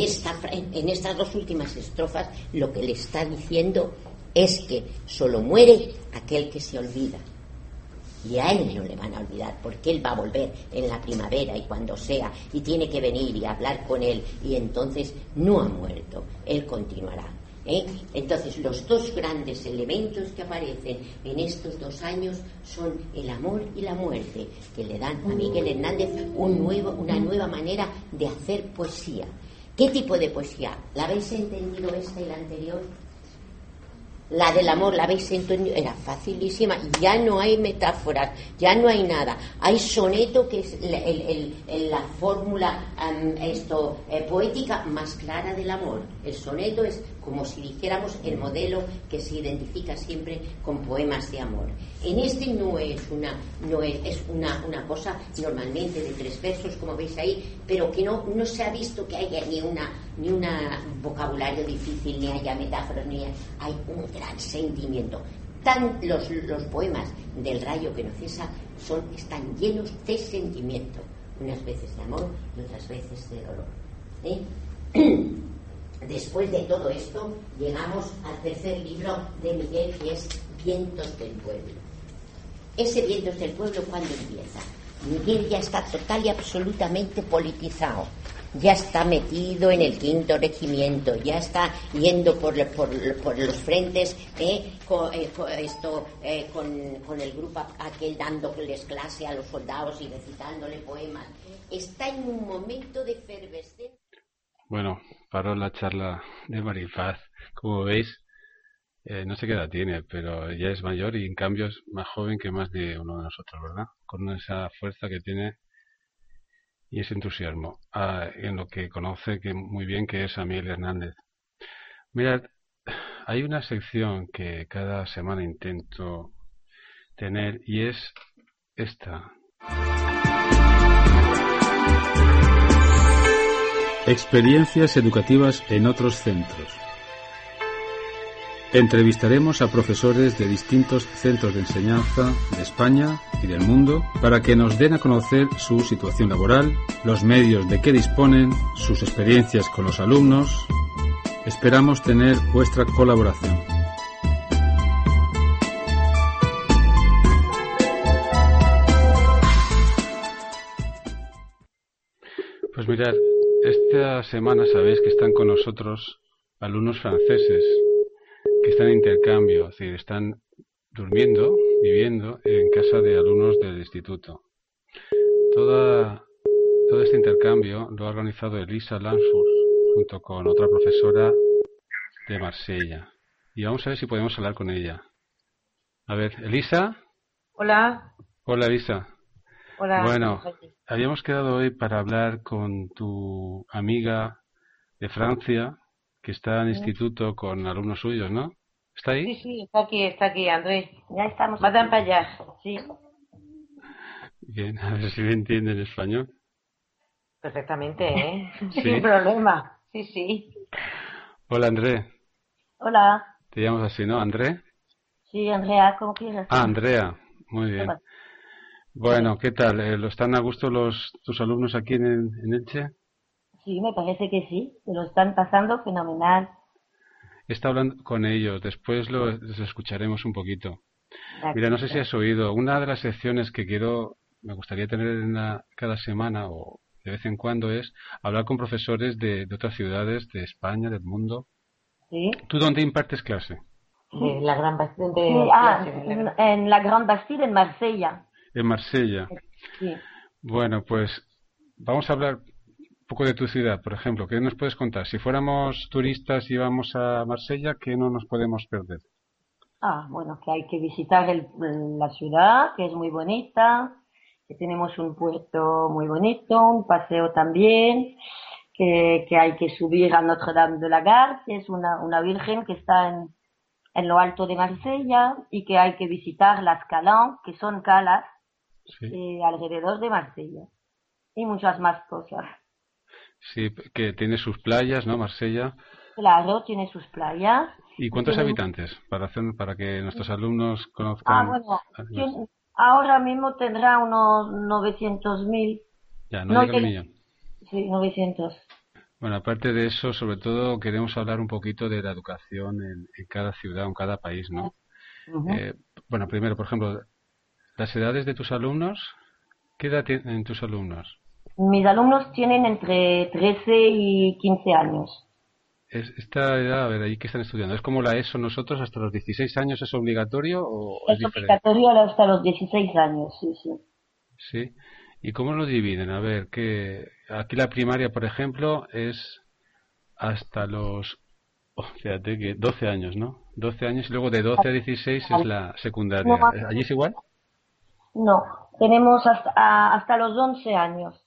Speaker 9: estas dos últimas estrofas lo que le está diciendo es que solo muere aquel que se olvida, y a él no le van a olvidar, porque él va a volver en la primavera y cuando sea, y tiene que venir y hablar con él, y entonces no ha muerto, él continuará. Entonces los dos grandes elementos que aparecen en estos 2 años son el amor y la muerte, que le dan a Miguel Hernández una nueva manera de hacer poesía. ¿Qué tipo de poesía? ¿La habéis entendido esta y la anterior? La del amor, ¿la habéis entendido? Era facilísima, ya no hay metáforas, ya no hay nada. Hay soneto, que es la fórmula poética más clara del amor. El soneto es como si dijéramos el modelo que se identifica siempre con poemas de amor. En este no es una cosa normalmente de 3 versos, como veis ahí, pero que no se ha visto que haya ni un vocabulario difícil, ni haya metáforas, ni hay un gran sentimiento. Los poemas del Rayo que no cesa están llenos de sentimiento, unas veces de amor y otras veces de dolor. Después de todo esto llegamos al tercer libro de Miguel, que es Vientos del Pueblo. Ese Vientos del Pueblo, ¿cuándo empieza? Miguel ya está total y absolutamente politizado. Ya está metido en el 5º regimiento, ya está yendo por los frentes con el grupo aquel dándoles clase a los soldados y recitándole poemas. Está en un momento de efervescencia.
Speaker 1: Bueno, paró la charla de Maripaz. Como veis, no sé qué edad tiene, pero ya es mayor y en cambio es más joven que más de uno de nosotros, ¿verdad? Con esa fuerza que tiene y ese entusiasmo en lo que conoce muy bien, que es a Miguel Hernández. Mirad, hay una sección que cada semana intento tener y es esta. Experiencias educativas en otros centros. Entrevistaremos a profesores de distintos centros de enseñanza de España y del mundo para que nos den a conocer su situación laboral, los medios de que disponen, sus experiencias con los alumnos. Esperamos tener vuestra colaboración. Pues mirad, esta semana sabéis que están con nosotros alumnos franceses que están en intercambio, es decir, están durmiendo, viviendo en casa de alumnos del instituto. Todo este intercambio lo ha organizado Elisa Lansford junto con otra profesora de Marsella. Y vamos a ver si podemos hablar con ella. A ver, Elisa.
Speaker 11: Hola.
Speaker 1: Hola, Elisa.
Speaker 11: Hola.
Speaker 1: Bueno, habíamos quedado hoy para hablar con tu amiga de Francia, que está en instituto con alumnos suyos, ¿no? ¿Está ahí?
Speaker 11: Sí, está aquí, Andrés. Ya estamos. Vayan para allá, sí.
Speaker 1: Bien, a ver si me entienden en español.
Speaker 11: Perfectamente, ¿eh?
Speaker 1: ¿Sí?
Speaker 11: Sin problema, sí.
Speaker 1: Hola, André.
Speaker 12: Hola.
Speaker 1: Te llamas así, ¿no? ¿André?
Speaker 12: Sí, Andrea, ¿cómo quieres?
Speaker 1: Ah, Andrea, muy bien. Bueno, ¿qué tal? ¿Están a gusto tus alumnos aquí en Elche?
Speaker 12: Sí, me parece que sí, que lo están pasando fenomenal.
Speaker 1: Está hablando con ellos, después los escucharemos un poquito. Mira, no sé si has oído, una de las secciones que me gustaría tener cada semana o de vez en cuando es hablar con profesores de otras ciudades, de España, del mundo.
Speaker 12: ¿Sí?
Speaker 1: ¿Tú dónde impartes clase?
Speaker 11: De la Gran Bastille.
Speaker 12: En la Gran Bastille, en Marsella.
Speaker 1: En Marsella.
Speaker 12: Sí.
Speaker 1: Bueno, pues vamos a hablar un poco de tu ciudad, por ejemplo. ¿Qué nos puedes contar? Si fuéramos turistas y vamos a Marsella, ¿qué no nos podemos perder?
Speaker 12: Bueno, que hay que visitar la ciudad, que es muy bonita, que tenemos un puerto muy bonito, un paseo también, que hay que subir a Notre-Dame de la Garde, que es una virgen que está en lo alto de Marsella, y que hay que visitar las Calanques, que son calas,
Speaker 1: sí,
Speaker 12: alrededor de Marsella, y muchas más cosas.
Speaker 1: Sí, que tiene sus playas, ¿no? Marsella.
Speaker 12: Claro, tiene sus playas.
Speaker 1: ¿Y cuántos habitantes? Para que nuestros alumnos conozcan.
Speaker 12: Ahora mismo tendrá unos 900.000.
Speaker 1: Ya, no llega al millón.
Speaker 12: Sí, 900.
Speaker 1: Bueno, aparte de eso, sobre todo queremos hablar un poquito de la educación en cada ciudad, en cada país, ¿no? Bueno, primero, por ejemplo, las edades de tus alumnos. ¿Qué edad tienen tus alumnos?
Speaker 12: Mis alumnos tienen entre 13 y 15 años.
Speaker 1: Esta edad, a ver, ¿ahí qué están estudiando? ¿Es como la ESO nosotros, hasta los 16 años es obligatorio o es diferente?
Speaker 12: Es obligatorio hasta los 16 años, sí.
Speaker 1: Sí. ¿Y cómo lo dividen? A ver, que aquí la primaria, por ejemplo, es hasta los, fíjate que 12 años, ¿no? 12 años y luego de 12 a 16 es la secundaria. ¿Allí es igual?
Speaker 12: No, tenemos hasta los 11 años.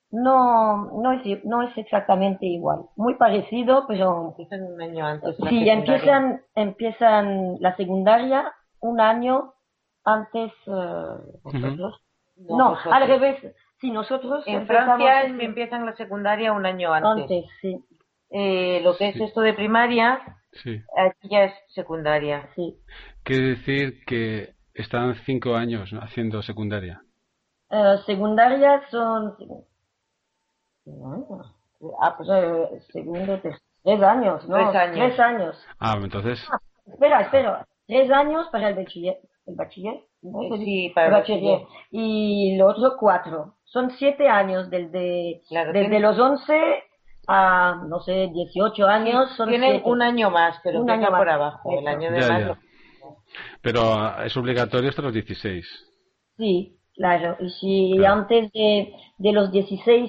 Speaker 12: No es exactamente igual. Muy parecido, pero
Speaker 11: empiezan un año antes.
Speaker 12: Sí, empiezan la secundaria un año antes. ¿Vosotros? No, al revés. Si nosotros
Speaker 11: en Francia empiezan la secundaria un año antes.
Speaker 12: Sí.
Speaker 11: Lo que es esto de primaria,
Speaker 1: sí,
Speaker 11: aquí ya es secundaria.
Speaker 12: Sí.
Speaker 1: Quiere decir que están 5 años haciendo secundaria.
Speaker 12: Secundaria son segundo, 3 años, ¿no? 3 años.
Speaker 1: Ah, entonces.
Speaker 12: Espera. 3 años para el bachiller
Speaker 11: Sí, para
Speaker 12: bachiller. Y lo otro 4. Son 7 años desde los 11 a, no sé, 18 años.
Speaker 11: Sí,
Speaker 12: son
Speaker 11: tienen
Speaker 12: 7.
Speaker 11: un año más, pero
Speaker 12: un
Speaker 11: empieza
Speaker 12: año
Speaker 11: por
Speaker 12: más.
Speaker 11: abajo. El año de
Speaker 1: Ya,
Speaker 11: más.
Speaker 1: ya. Pero es obligatorio hasta los 16.
Speaker 12: Sí, claro. Y si antes de los 16,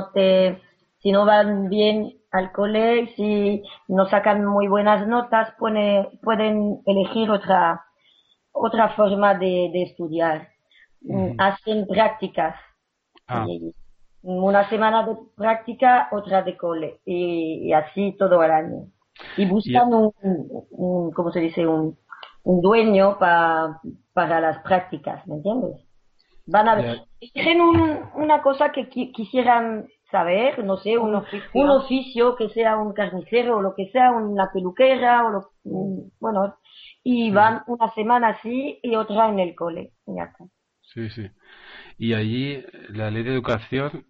Speaker 12: si no van bien al cole, si no sacan muy buenas notas, pueden elegir otra forma de estudiar. Hacen prácticas. Y una semana de práctica, otra de cole. Y así todo el año. Y buscan ¿cómo se dice? Un dueño para las prácticas, ¿me entiendes? Van a ver. Eligen una cosa que quisieran saber, no sé, un oficio que sea un carnicero o lo que sea, una peluquera bueno, y van una semana así y otra en el cole. Ya está.
Speaker 1: Sí, sí. Y allí la ley de educación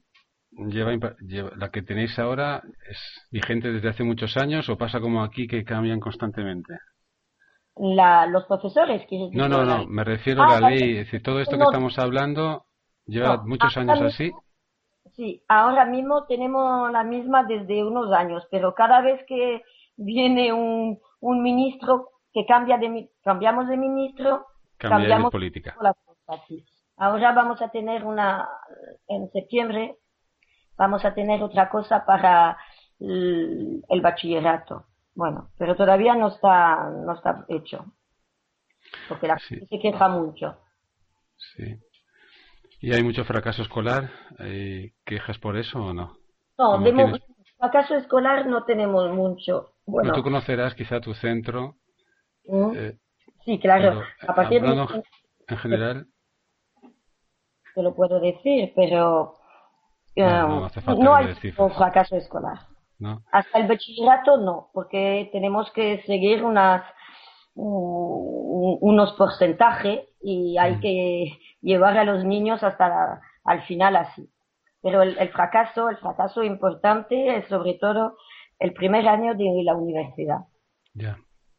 Speaker 1: la que tenéis ahora es vigente desde hace muchos años o pasa como aquí que cambian constantemente.
Speaker 12: Los profesores, ¿quieres decir?
Speaker 1: No, me refiero a la ley, es decir, todo esto que estamos hablando lleva muchos años así.
Speaker 12: Sí, ahora mismo tenemos la misma desde unos años, pero cada vez que viene un ministro que cambiamos de ministro, cambiamos
Speaker 1: de política.
Speaker 12: La cosa, sí. Ahora vamos a tener en septiembre, vamos a tener otra cosa para el bachillerato. Bueno, pero todavía no está hecho, porque la gente se queja mucho.
Speaker 1: Sí. ¿Y hay mucho fracaso escolar? ¿Quejas por eso o no?
Speaker 12: No, fracaso escolar no tenemos mucho. Bueno,
Speaker 1: tú conocerás quizá tu centro.
Speaker 12: Sí, claro. A partir
Speaker 1: en general.
Speaker 12: Te lo puedo decir, pero
Speaker 1: no hace falta
Speaker 12: no hay
Speaker 1: decir.
Speaker 12: Un fracaso escolar.
Speaker 1: ¿No?
Speaker 12: Hasta el bachillerato no, porque tenemos que seguir unos porcentajes y hay que llevar a los niños hasta al final así. Pero el fracaso importante es sobre todo el primer año de la universidad.
Speaker 1: Ya.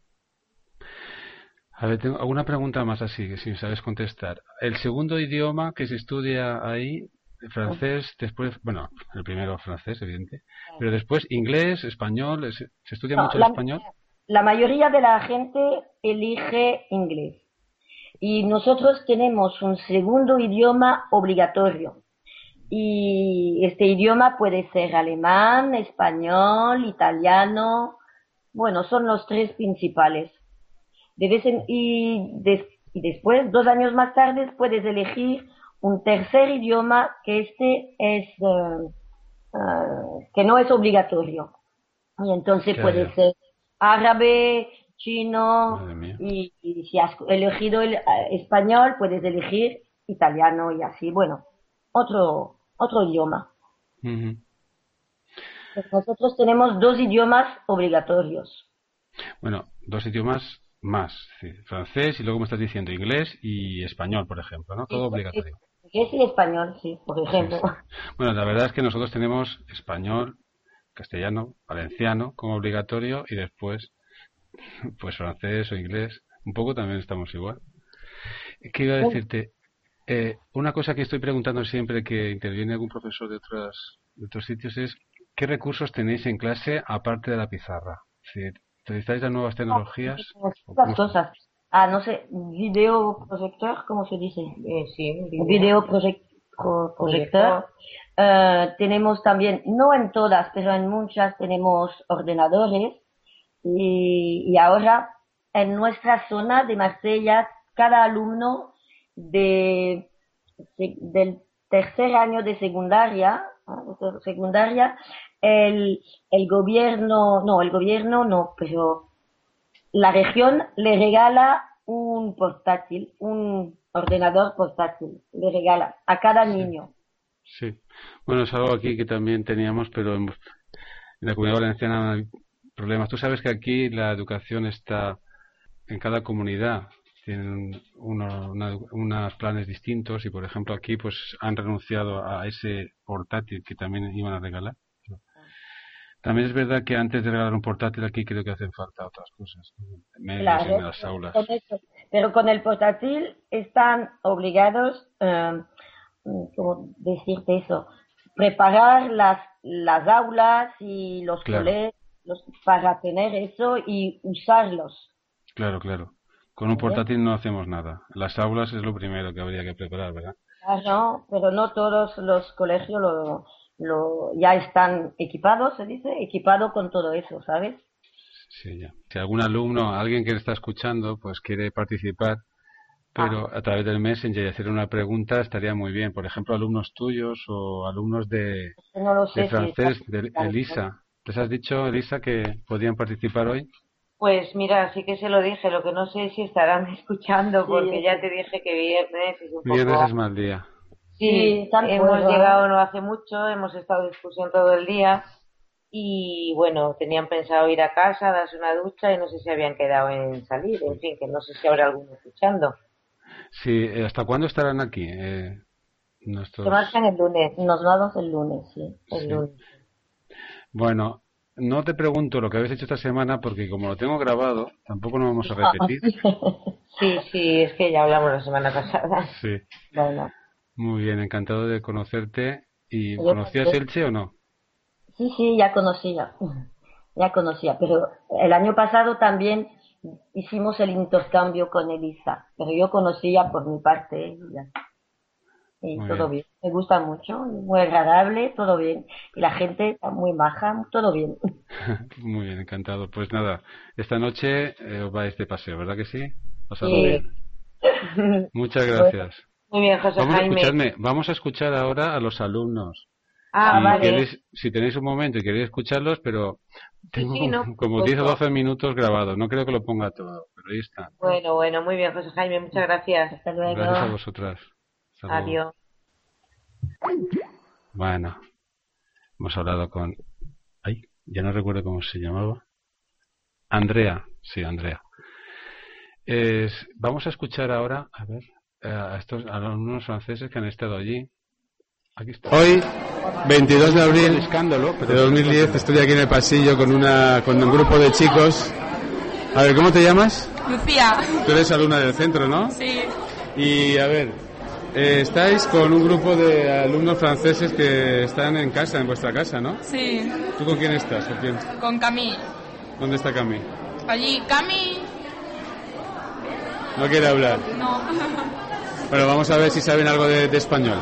Speaker 1: A ver, tengo alguna pregunta más así, que si sabes contestar. El segundo idioma que se estudia ahí, francés, después, bueno, el primero francés, evidente, pero después inglés, español, ¿se estudia mucho el español?
Speaker 12: La mayoría de la gente elige inglés. Y nosotros tenemos un segundo idioma obligatorio. Y este idioma puede ser alemán, español, italiano. Bueno, son los 3 principales. Y después, 2 años más tarde, puedes elegir un tercer idioma que que no es obligatorio. Y entonces puede ser árabe, chino, y si has elegido el español, puedes elegir italiano y así. Bueno, otro idioma. Pues nosotros tenemos 2 idiomas obligatorios.
Speaker 1: Bueno, 2 idiomas más, sí, francés y luego me estás diciendo inglés y español, por ejemplo, ¿no? Todo obligatorio.
Speaker 12: Inglés y español, sí, por ejemplo.
Speaker 1: Sí. Bueno, la verdad es que nosotros tenemos español, castellano, valenciano como obligatorio y después pues francés o inglés. Un poco también estamos igual. ¿Qué iba a decirte? Una cosa que estoy preguntando siempre que interviene algún profesor de otros sitios es ¿qué recursos tenéis en clase aparte de la pizarra? Si utilizáis las nuevas tecnologías.
Speaker 12: Muchas cosas. No sé, videoproyector, ¿cómo se dice?
Speaker 11: Sí,
Speaker 12: videoproyector. Tenemos también, no en todas, pero en muchas tenemos ordenadores. Y ahora, en nuestra zona de Marsella, cada alumno del tercer año de secundaria, el gobierno no, pero la región le regala un portátil, un ordenador portátil, le regala a cada niño.
Speaker 1: Sí, bueno, es algo aquí que también teníamos, pero en la Comunidad Valenciana hay problemas. Tú sabes que aquí la educación está en cada comunidad, tienen unos planes distintos y, por ejemplo, aquí pues han renunciado a ese portátil que también iban a regalar. También es verdad que antes de regalar un portátil aquí creo que hacen falta otras cosas, medios en las aulas.
Speaker 12: Pero con el portátil están obligados, ¿cómo decirte eso? Preparar las aulas y los colegios para tener eso y usarlos.
Speaker 1: Claro. Con un portátil no hacemos nada. Las aulas es lo primero que habría que preparar, ¿verdad?
Speaker 12: Claro, pero no todos los colegios ya están equipados, se dice, equipado con todo eso, ¿sabes?
Speaker 1: Sí, ya. Si algún alumno, alguien que está escuchando, pues quiere participar, pero a través del Messenger y hacer una pregunta estaría muy bien. Por ejemplo, alumnos tuyos o alumnos de francés, de Elisa. ¿Les has dicho, Elisa, que podían participar hoy?
Speaker 11: Pues mira, sí que se lo dije, lo que no sé si estarán escuchando, porque ya te dije que viernes es un poco...
Speaker 1: Viernes es mal día.
Speaker 11: Sí, hemos llegado no hace mucho, hemos estado en discusión todo el día y bueno, tenían pensado ir a casa, darse una ducha y no sé si habían quedado en salir, en fin, que no sé si habrá alguno escuchando.
Speaker 1: Sí, ¿hasta cuándo estarán aquí?
Speaker 12: Se marchan el lunes, nos vamos el lunes, sí, el lunes.
Speaker 1: Bueno, no te pregunto lo que habéis hecho esta semana porque como lo tengo grabado, tampoco lo vamos a repetir.
Speaker 11: Sí, es que ya hablamos la semana pasada.
Speaker 1: Sí.
Speaker 12: Bueno.
Speaker 1: Muy bien, encantado de conocerte. ¿Y conocías Elche o no?
Speaker 12: Sí, ya conocía, pero el año pasado también hicimos el intercambio con Elisa, pero yo conocía por mi parte y todo bien. Me gusta mucho, muy agradable, todo bien. Y la gente está muy maja, todo bien.
Speaker 1: Muy bien, encantado. Pues nada, esta noche os vais de paseo, ¿verdad que sí?
Speaker 12: Sí.
Speaker 1: Muchas gracias.
Speaker 11: Muy bien, José Jaime.
Speaker 1: Vamos a escuchar ahora a los alumnos.
Speaker 12: Vale.
Speaker 1: Si tenéis un momento y queréis escucharlos, pero tengo como 10 o 12 minutos grabados. No creo que lo ponga todo, pero ahí está.
Speaker 11: Bueno, muy bien, José Jaime. Muchas gracias.
Speaker 12: Hasta luego.
Speaker 1: Gracias a vosotras.
Speaker 11: Adiós.
Speaker 1: Bueno, hemos hablado con... ya no recuerdo cómo se llamaba. Andrea. Sí, Andrea. Vamos a escuchar ahora, a estos alumnos franceses que han estado allí. Aquí está.
Speaker 13: Hoy, 22 de abril de 2010, estoy aquí en el pasillo con un grupo de chicos. A ver, ¿cómo te llamas?
Speaker 3: Lucía.
Speaker 13: Tú eres alumna del centro, ¿no?
Speaker 3: Sí.
Speaker 13: Y a ver, estáis con un grupo de alumnos franceses que están en casa, en vuestra casa, ¿no?
Speaker 3: Sí.
Speaker 13: ¿Tú con quién estás?
Speaker 3: Con Camille.
Speaker 13: ¿Dónde está Camille?
Speaker 3: Allí, Camille.
Speaker 13: ¿No quiere hablar?
Speaker 3: No.
Speaker 13: Bueno, vamos a ver si saben algo de español.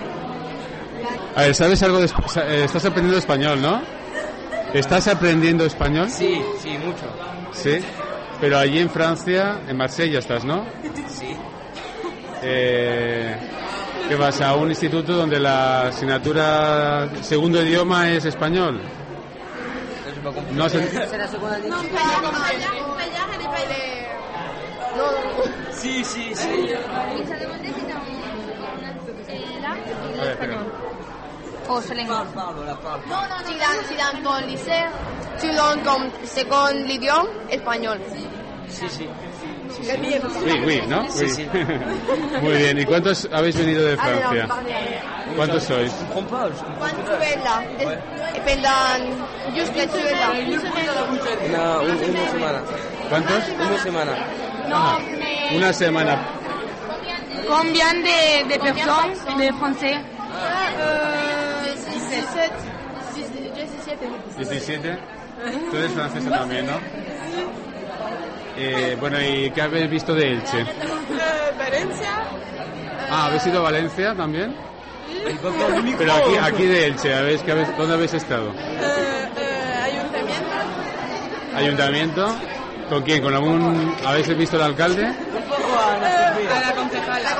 Speaker 13: A ver, ¿sabes algo de estás aprendiendo español, ¿no? ¿Estás aprendiendo español?
Speaker 4: Sí, mucho.
Speaker 13: Sí, pero allí en Francia, en Marsella estás, ¿no?
Speaker 4: Sí.
Speaker 13: ¿Qué vas a un instituto donde la asignatura segundo idioma es español? No sé.
Speaker 4: Sí.
Speaker 3: Oh, c'est l'anglais. Si dans ton lycée, tu langues comme second l'idiome español.
Speaker 4: Sí.
Speaker 13: Oui, ¿no?
Speaker 4: Sí.
Speaker 13: Muy bien. ¿Y cuántos habéis venido de Francia? ¿Cuántos sois?
Speaker 3: Cuando tu es là, pendant jusqu'à tu es là.
Speaker 4: Una semana.
Speaker 13: ¿Cuántos?
Speaker 4: Una semana.
Speaker 3: No,
Speaker 13: Una semana.
Speaker 3: Combien de personnes de français?
Speaker 13: 17. Tú eres francesa también, ¿no? Bueno, ¿y qué habéis visto de Elche?
Speaker 3: Valencia.
Speaker 13: ¿habéis ido a Valencia también? Pero aquí de Elche, ¿dónde habéis estado?
Speaker 3: Ayuntamiento.
Speaker 13: ¿Con quién? ¿Habéis visto al alcalde?
Speaker 3: A la concejala.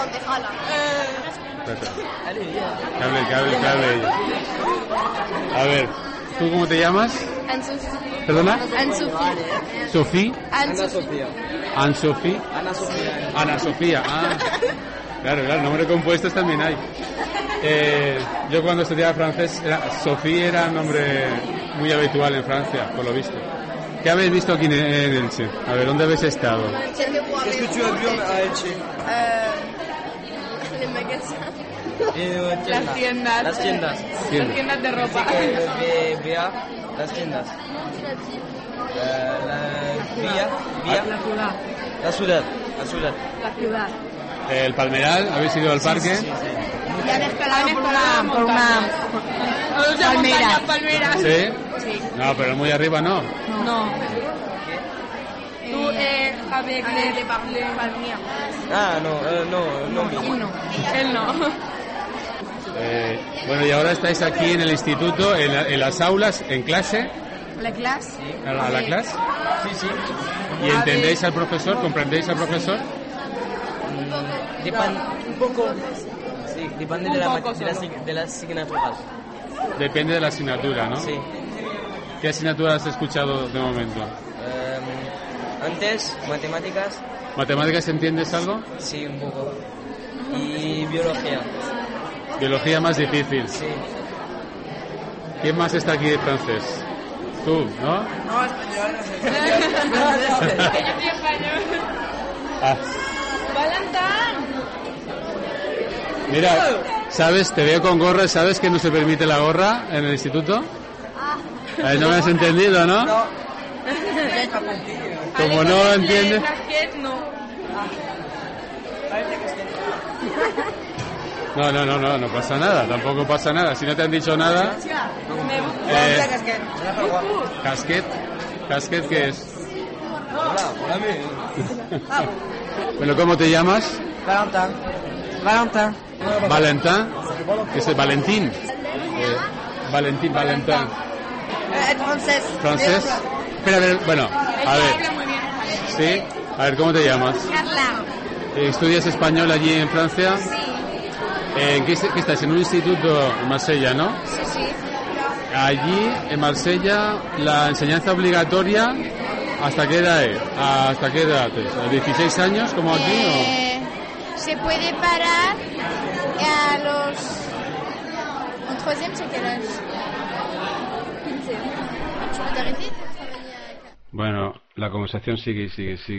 Speaker 13: Que hable ella. A ver, ¿tú cómo te llamas?
Speaker 3: Anne-Sophie.
Speaker 13: ¿Perdona?
Speaker 3: Anne-Sophie.
Speaker 13: ¿Sofía?
Speaker 3: Anne-Sophie.
Speaker 13: ¿Anne-Sophie? Ana Sofía. Claro, nombre compuestos también hay. Yo cuando estudiaba francés, Sophie era un nombre muy habitual en Francia, por lo visto. ¿Qué habéis visto aquí en Elche? A ver, ¿dónde habéis estado?
Speaker 4: Qu'est-ce que tu as vu à Elche?
Speaker 3: Les magasins.
Speaker 4: Las tiendas. Las
Speaker 3: tiendas de ropa.
Speaker 4: Vea, las tiendas. La ciudad. La ciudad.
Speaker 3: La ciudad.
Speaker 13: El Palmeral, ¿habéis ido al parque?
Speaker 3: Sí. Y han escalado por una palmera.
Speaker 13: ¿Sí?
Speaker 3: Sí.
Speaker 13: No, pero muy arriba no.
Speaker 3: No. Tú, avec les palmiers.
Speaker 4: Ah, no.
Speaker 3: Él no.
Speaker 13: Bueno, y ahora estáis aquí en el instituto, en las aulas, en clase.
Speaker 3: La clase.
Speaker 13: ¿A la clase?
Speaker 4: Sí.
Speaker 13: ¿Y entendéis al profesor? ¿Comprendéis al profesor?
Speaker 4: Un poco. Sí, depende de las asignaturas.
Speaker 13: Depende de la asignatura, ¿no?
Speaker 4: Sí.
Speaker 13: ¿Qué asignatura has escuchado de momento?
Speaker 4: Antes, matemáticas.
Speaker 13: ¿Matemáticas entiendes algo?
Speaker 4: Sí, un poco. Y biología.
Speaker 13: Biología más difícil.
Speaker 4: Sí.
Speaker 13: ¿Quién más está aquí de francés? Tú, ¿no?
Speaker 4: No, español.
Speaker 13: Ah. Mira, ¿sabes? Te veo con gorra, ¿sabes que no se permite la gorra en el instituto? No me has entendido, ¿no?
Speaker 4: No.
Speaker 13: Como no lo entiendes. No pasa nada, tampoco pasa nada. Si no te han dicho nada. ¿Casquet qué es? Bueno, ¿cómo te llamas? Valentin. ¿Qué es Valentín? Valentín. ¿Francés? Espera, a ver, bueno, a ver. ¿Sí? A ver, ¿cómo te llamas?
Speaker 3: Carla.
Speaker 13: ¿Estudias español allí en Francia?
Speaker 3: Sí.
Speaker 13: ¿Qué estás? En un instituto en Marsella, ¿no?
Speaker 3: Sí.
Speaker 13: Allí, en Marsella, la enseñanza obligatoria, ¿hasta qué edad es? ¿Hasta qué edad es? ¿A 16 años, como aquí?
Speaker 3: Se puede parar a los... En troisième, c'est quel âge? 15.
Speaker 1: Bueno, la conversación sigue.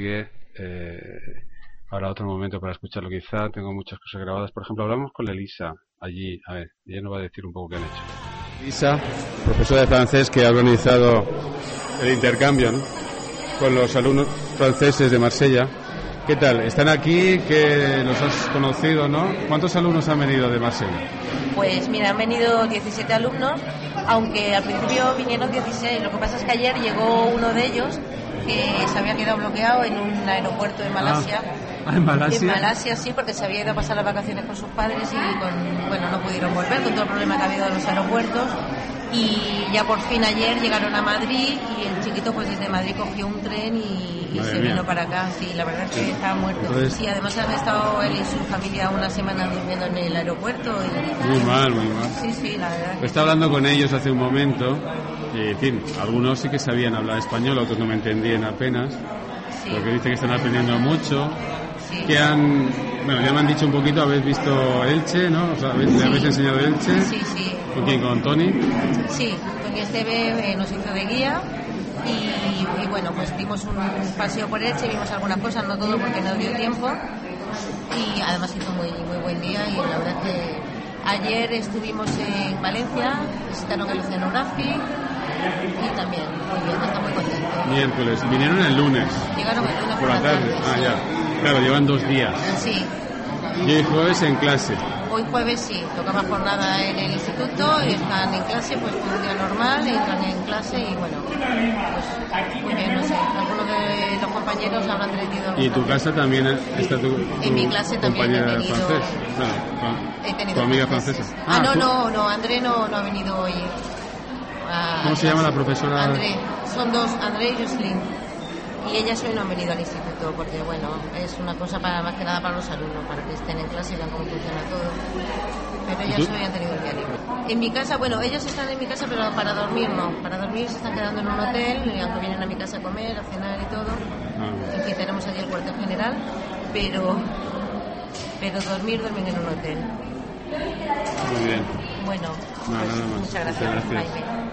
Speaker 1: Ahora otro momento para escucharlo quizá. Tengo muchas cosas grabadas. Por ejemplo, hablamos con Elisa allí. A ver, ella nos va a decir un poco qué han hecho. Elisa, profesora de francés que ha organizado el intercambio, ¿no?, con los alumnos franceses de Marsella. ¿Qué tal? ¿Están aquí? ¿Que los has conocido, no? ¿Cuántos alumnos han venido de Marsella?
Speaker 14: Pues mira, han venido 17 alumnos, aunque al principio vinieron 16. Lo que pasa es que ayer llegó uno de ellos que se había quedado bloqueado en un aeropuerto de Malasia.
Speaker 13: ¿En Malasia?
Speaker 14: En Malasia, sí, porque se había ido a pasar las vacaciones con sus padres y no pudieron volver con todo el problema que ha habido en los aeropuertos. Y ya por fin ayer llegaron a Madrid y el chiquito pues desde Madrid cogió un tren y se vino para acá. Sí, la verdad es que estaba muerto. Entonces, sí, además han estado él y su familia una semana durmiendo en el aeropuerto.
Speaker 13: Muy mal.
Speaker 14: Sí, la verdad.
Speaker 13: Estaba hablando con ellos hace un momento y, en fin, algunos sí que sabían hablar español, otros no me entendían apenas. Sí. Porque dicen que están aprendiendo mucho. Sí. Que ya me han dicho un poquito, habéis visto Elche, ¿no? O sea, ¿le habéis enseñado Elche?
Speaker 14: Sí.
Speaker 13: ¿Con quién? ¿Con Tony?
Speaker 14: Sí, Tony Esteve nos hizo de guía y bueno, pues dimos un paseo por Elche, vimos algunas cosas, no todo porque no dio tiempo y además hizo muy buen día y la verdad que ayer estuvimos en Valencia, visitaron el oceanography y también muy bien, está muy contento.
Speaker 13: Miércoles, vinieron el lunes.
Speaker 14: Llegaron el lunes
Speaker 13: por la tarde. Ya. Claro, llevan 2 días.
Speaker 14: Sí.
Speaker 13: Y el jueves en clase.
Speaker 14: Hoy jueves sí, tocaba jornada en el instituto y están en clase, pues un día normal, entran en clase y bueno, pues muy bien, no sé, algunos de los compañeros habrán tenido...
Speaker 13: ¿Y tu casa también está tu
Speaker 14: en mi clase también he tenido...
Speaker 13: Francés?
Speaker 14: He tenido
Speaker 13: ¿Tu amiga francesa?
Speaker 14: No, André no ha venido hoy.
Speaker 13: ¿Cómo se llama la profesora?
Speaker 14: André, son dos, André y Jocelyn. Y ellas hoy no han venido al instituto porque, bueno, es una cosa más que nada para los alumnos, para que estén en clase y vean cómo funciona todo. Pero ellas hoy han tenido el día libre. En mi casa, bueno, ellos están en mi casa, pero para dormir no. Para dormir se están quedando en un hotel, y aunque vienen a mi casa a comer, a cenar y todo. En fin, tenemos allí el cuartel general, pero dormir duermen en un hotel.
Speaker 13: Muy bien.
Speaker 14: Bueno, pues, muchas gracias. Jaime.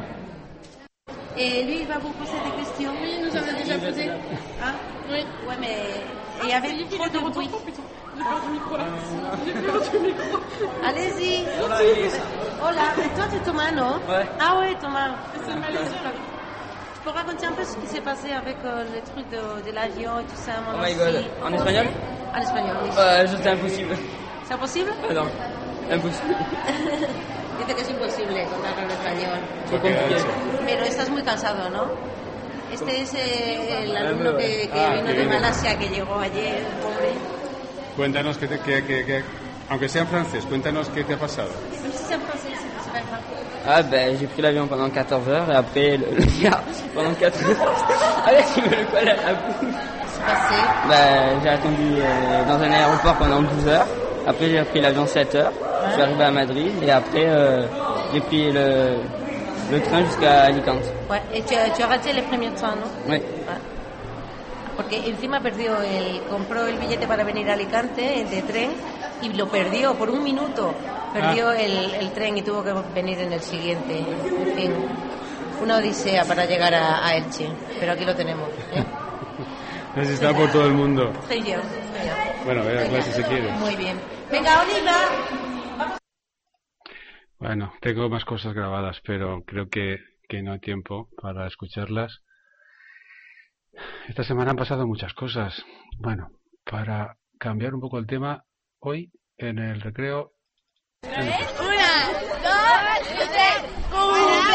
Speaker 14: Lui, il va vous poser des questions.
Speaker 3: Oui, nous avons déjà posé.
Speaker 14: Ah oui. Ouais, mais il y avait trop de bruit.
Speaker 3: J'ai peur du micro là. J'ai peur du micro.
Speaker 14: Allez-y.
Speaker 4: Hola, Elisa.
Speaker 14: Hola. Toi, c'est Thomas, non?
Speaker 4: Ouais.
Speaker 14: Ah ouais, Thomas.
Speaker 3: C'est malaisien là.
Speaker 14: peux raconter un peu ce qui s'est passé avec le truc de l'avion et tout ça?
Speaker 4: Oh my god, en espagnol?
Speaker 14: En espagnol, oui.
Speaker 4: C'est imposible.
Speaker 14: ¿Es imposible?
Speaker 4: Non, imposible.
Speaker 14: Dice que es imposible contarlo en español.
Speaker 4: Muy complicado.
Speaker 14: Pero estás muy cansado, ¿no? Este es el alumno que vino de Malasia, que llegó ayer, pobre.
Speaker 1: Cuéntanos aunque sea en francés, cuéntanos qué te ha pasado.
Speaker 4: Ah ben j'ai pris l'avion pendant 14 heures et après le gars pendant 4 heures. Allez, tu me le colles à la bouche. Ben j'ai attendu dans un aéroport pendant 12 heures. Après j'ai pris l'avion 7 heures. Je suis arrivé à Madrid et après j'ai pris le train jusqu'à Alicante.
Speaker 14: Ouais, et tu as raté le premier train, ¿no?
Speaker 4: Oui.
Speaker 14: Ouais. Porque encima compró el billete para venir a Alicante de tren y lo perdió por un minuto. Perdió el tren y tuvo que venir en el siguiente. En fin, una odisea para llegar a Elche. Pero aquí lo tenemos.
Speaker 1: Así está por todo el mundo.
Speaker 14: Soy yo.
Speaker 1: Bueno, a ver la clase si quieres.
Speaker 14: Muy bien. Venga, Oliva. Vamos.
Speaker 1: Bueno, tengo más cosas grabadas, pero creo que no hay tiempo para escucharlas. Esta semana han pasado muchas cosas. Bueno, para cambiar un poco el tema, hoy en el recreo...
Speaker 3: 1, 2, 3. ¡Cumpleaños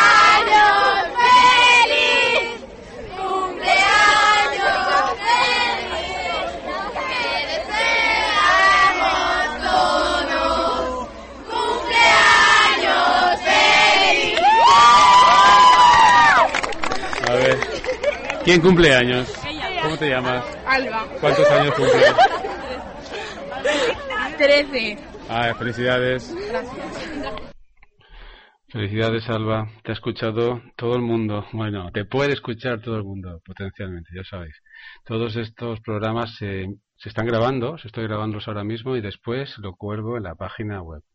Speaker 3: feliz! ¡Cumpleaños feliz! ¡Que deseamos todos! ¡Cumpleaños feliz!
Speaker 1: A ver, ¿quién cumple años? ¿Cómo te llamas?
Speaker 15: Alba.
Speaker 1: ¿Cuántos años cumples?
Speaker 15: 13.
Speaker 1: Felicidades.
Speaker 15: Gracias.
Speaker 1: Felicidades, Alba. Te ha escuchado todo el mundo. Bueno, te puede escuchar todo el mundo, potencialmente, ya sabéis. Todos estos programas se están grabando, se estoy grabándolos ahora mismo y después lo cuelgo en la página web.